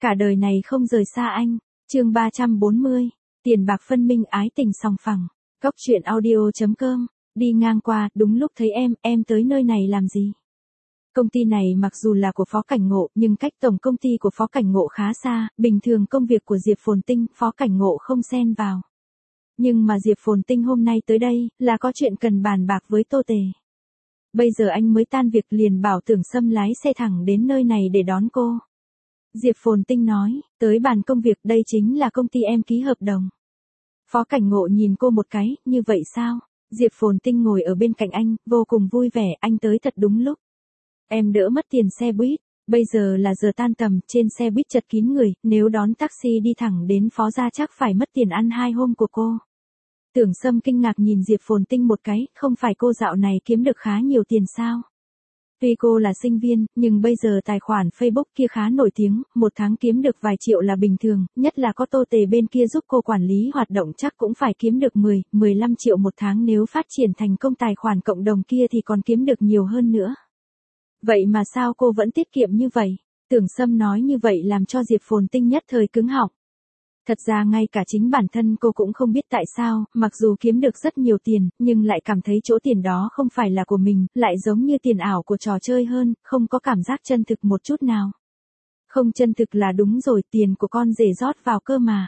Cả đời này không rời xa anh. Chương 340. Tiền bạc phân minh ái tình sòng phẳng. Góc truyện audio.com. Đi ngang qua, đúng lúc thấy em tới nơi này làm gì? Công ty này mặc dù là của Phó Cảnh Ngộ, nhưng cách tổng công ty của Phó Cảnh Ngộ khá xa, bình thường công việc của Diệp Phồn Tinh, Phó Cảnh Ngộ không xen vào. Nhưng mà Diệp Phồn Tinh hôm nay tới đây, là có chuyện cần bàn bạc với Tô Tề. Bây giờ anh mới tan việc liền bảo Tưởng Sâm lái xe thẳng đến nơi này để đón cô. Diệp Phồn Tinh nói, tới bàn công việc, đây chính là công ty em ký hợp đồng. Phó Cảnh Ngộ nhìn cô một cái, như vậy sao? Diệp Phồn Tinh ngồi ở bên cạnh anh, vô cùng vui vẻ, anh tới thật đúng lúc. Em đỡ mất tiền xe buýt, bây giờ là giờ tan tầm, trên xe buýt chật kín người, nếu đón taxi đi thẳng đến Phó gia chắc phải mất tiền ăn 2 hôm của cô. Tưởng Sâm kinh ngạc nhìn Diệp Phồn Tinh một cái, không phải cô dạo này kiếm được khá nhiều tiền sao? Tuy cô là sinh viên, nhưng bây giờ tài khoản Facebook kia khá nổi tiếng, một tháng kiếm được vài triệu là bình thường, nhất là có Tô Tề bên kia giúp cô quản lý hoạt động chắc cũng phải kiếm được 10-15 triệu một tháng, nếu phát triển thành công tài khoản cộng đồng kia thì còn kiếm được nhiều hơn nữa. Vậy mà sao cô vẫn tiết kiệm như vậy? Tưởng Sâm nói như vậy làm cho Diệp Phồn Tinh nhất thời cứng họng. Thật ra ngay cả chính bản thân cô cũng không biết tại sao, mặc dù kiếm được rất nhiều tiền, nhưng lại cảm thấy chỗ tiền đó không phải là của mình, lại giống như tiền ảo của trò chơi hơn, không có cảm giác chân thực một chút nào. Không chân thực là đúng rồi, tiền của con rể rót vào cơ mà.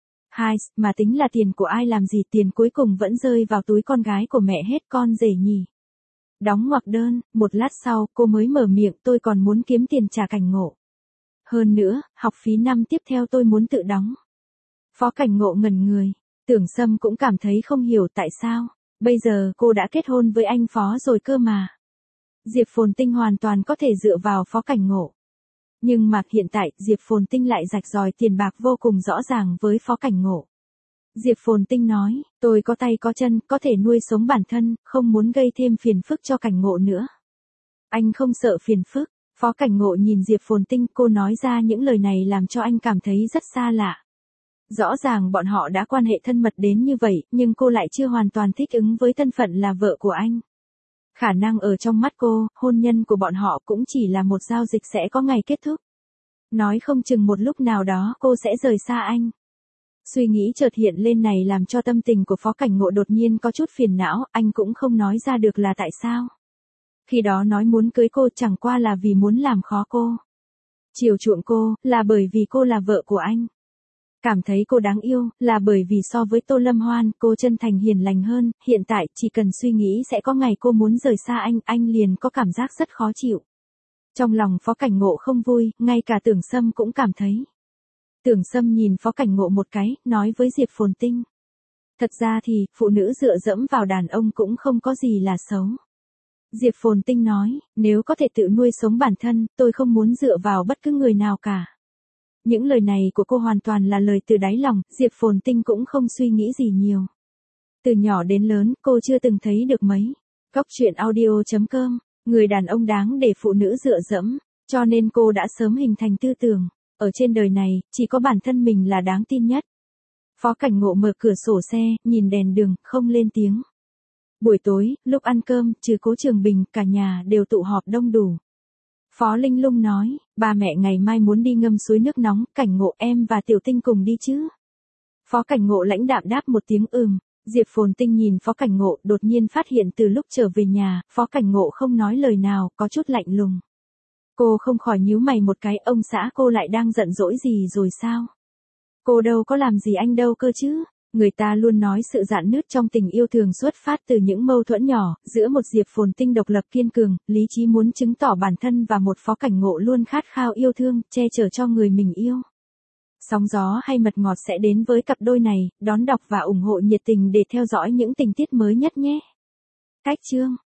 Mà tính là tiền của ai làm gì, tiền cuối cùng vẫn rơi vào túi con gái của mẹ hết, con rể nhỉ. Đóng ngoặc đơn, một lát sau, cô mới mở miệng, tôi còn muốn kiếm tiền trả Cảnh Ngộ. Hơn nữa, học phí năm tiếp theo tôi muốn tự đóng. Phó Cảnh Ngộ ngẩn người, Tưởng Sâm cũng cảm thấy không hiểu tại sao, bây giờ cô đã kết hôn với anh Phó rồi cơ mà. Diệp Phồn Tinh hoàn toàn có thể dựa vào Phó Cảnh Ngộ. Nhưng mà hiện tại, Diệp Phồn Tinh lại rạch ròi tiền bạc vô cùng rõ ràng với Phó Cảnh Ngộ. Diệp Phồn Tinh nói, tôi có tay có chân, có thể nuôi sống bản thân, không muốn gây thêm phiền phức cho Cảnh Ngộ nữa. Anh không sợ phiền phức? Phó Cảnh Ngộ nhìn Diệp Phồn Tinh, cô nói ra những lời này làm cho anh cảm thấy rất xa lạ. Rõ ràng bọn họ đã quan hệ thân mật đến như vậy, nhưng cô lại chưa hoàn toàn thích ứng với thân phận là vợ của anh. Khả năng ở trong mắt cô, hôn nhân của bọn họ cũng chỉ là một giao dịch sẽ có ngày kết thúc. Nói không chừng một lúc nào đó cô sẽ rời xa anh. Suy nghĩ chợt hiện lên này làm cho tâm tình của Phó Cảnh Ngộ đột nhiên có chút phiền não, anh cũng không nói ra được là tại sao. Khi đó nói muốn cưới cô chẳng qua là vì muốn làm khó cô. Chiều chuộng cô, là bởi vì cô là vợ của anh. Cảm thấy cô đáng yêu, là bởi vì so với Tô Lâm Hoan, cô chân thành hiền lành hơn, hiện tại, chỉ cần suy nghĩ sẽ có ngày cô muốn rời xa anh liền có cảm giác rất khó chịu. Trong lòng Phó Cảnh Ngộ không vui, ngay cả Tưởng Sâm cũng cảm thấy. Tưởng Sâm nhìn Phó Cảnh Ngộ một cái, nói với Diệp Phồn Tinh. Thật ra thì, phụ nữ dựa dẫm vào đàn ông cũng không có gì là xấu. Diệp Phồn Tinh nói, nếu có thể tự nuôi sống bản thân, tôi không muốn dựa vào bất cứ người nào cả. Những lời này của cô hoàn toàn là lời từ đáy lòng, Diệp Phồn Tinh cũng không suy nghĩ gì nhiều. Từ nhỏ đến lớn, cô chưa từng thấy được mấy. Góc truyện audio.com, người đàn ông đáng để phụ nữ dựa dẫm, cho nên cô đã sớm hình thành tư tưởng, ở trên đời này, chỉ có bản thân mình là đáng tin nhất. Phó Cảnh Ngộ mở cửa sổ xe, nhìn đèn đường, không lên tiếng. Buổi tối, lúc ăn cơm, trừ Cố Trường Bình, cả nhà đều tụ họp đông đủ. Phó Linh Lung nói, ba mẹ ngày mai muốn đi ngâm suối nước nóng, Cảnh Ngộ em và Tiểu Tinh cùng đi chứ? Phó Cảnh Ngộ lãnh đạm đáp một tiếng Diệp Phồn Tinh nhìn Phó Cảnh Ngộ, đột nhiên phát hiện từ lúc trở về nhà, Phó Cảnh Ngộ không nói lời nào, có chút lạnh lùng. Cô không khỏi nhíu mày một cái, ông xã cô lại đang giận dỗi gì rồi sao? Cô đâu có làm gì anh đâu cơ chứ? Người ta luôn nói sự rạn nứt trong tình yêu thường xuất phát từ những mâu thuẫn nhỏ, giữa một Diệp Phồn Tinh độc lập kiên cường, lý trí muốn chứng tỏ bản thân và một Phó Cảnh Ngộ luôn khát khao yêu thương, che chở cho người mình yêu. Sóng gió hay mật ngọt sẽ đến với cặp đôi này, đón đọc và ủng hộ nhiệt tình để theo dõi những tình tiết mới nhất nhé. Cách chương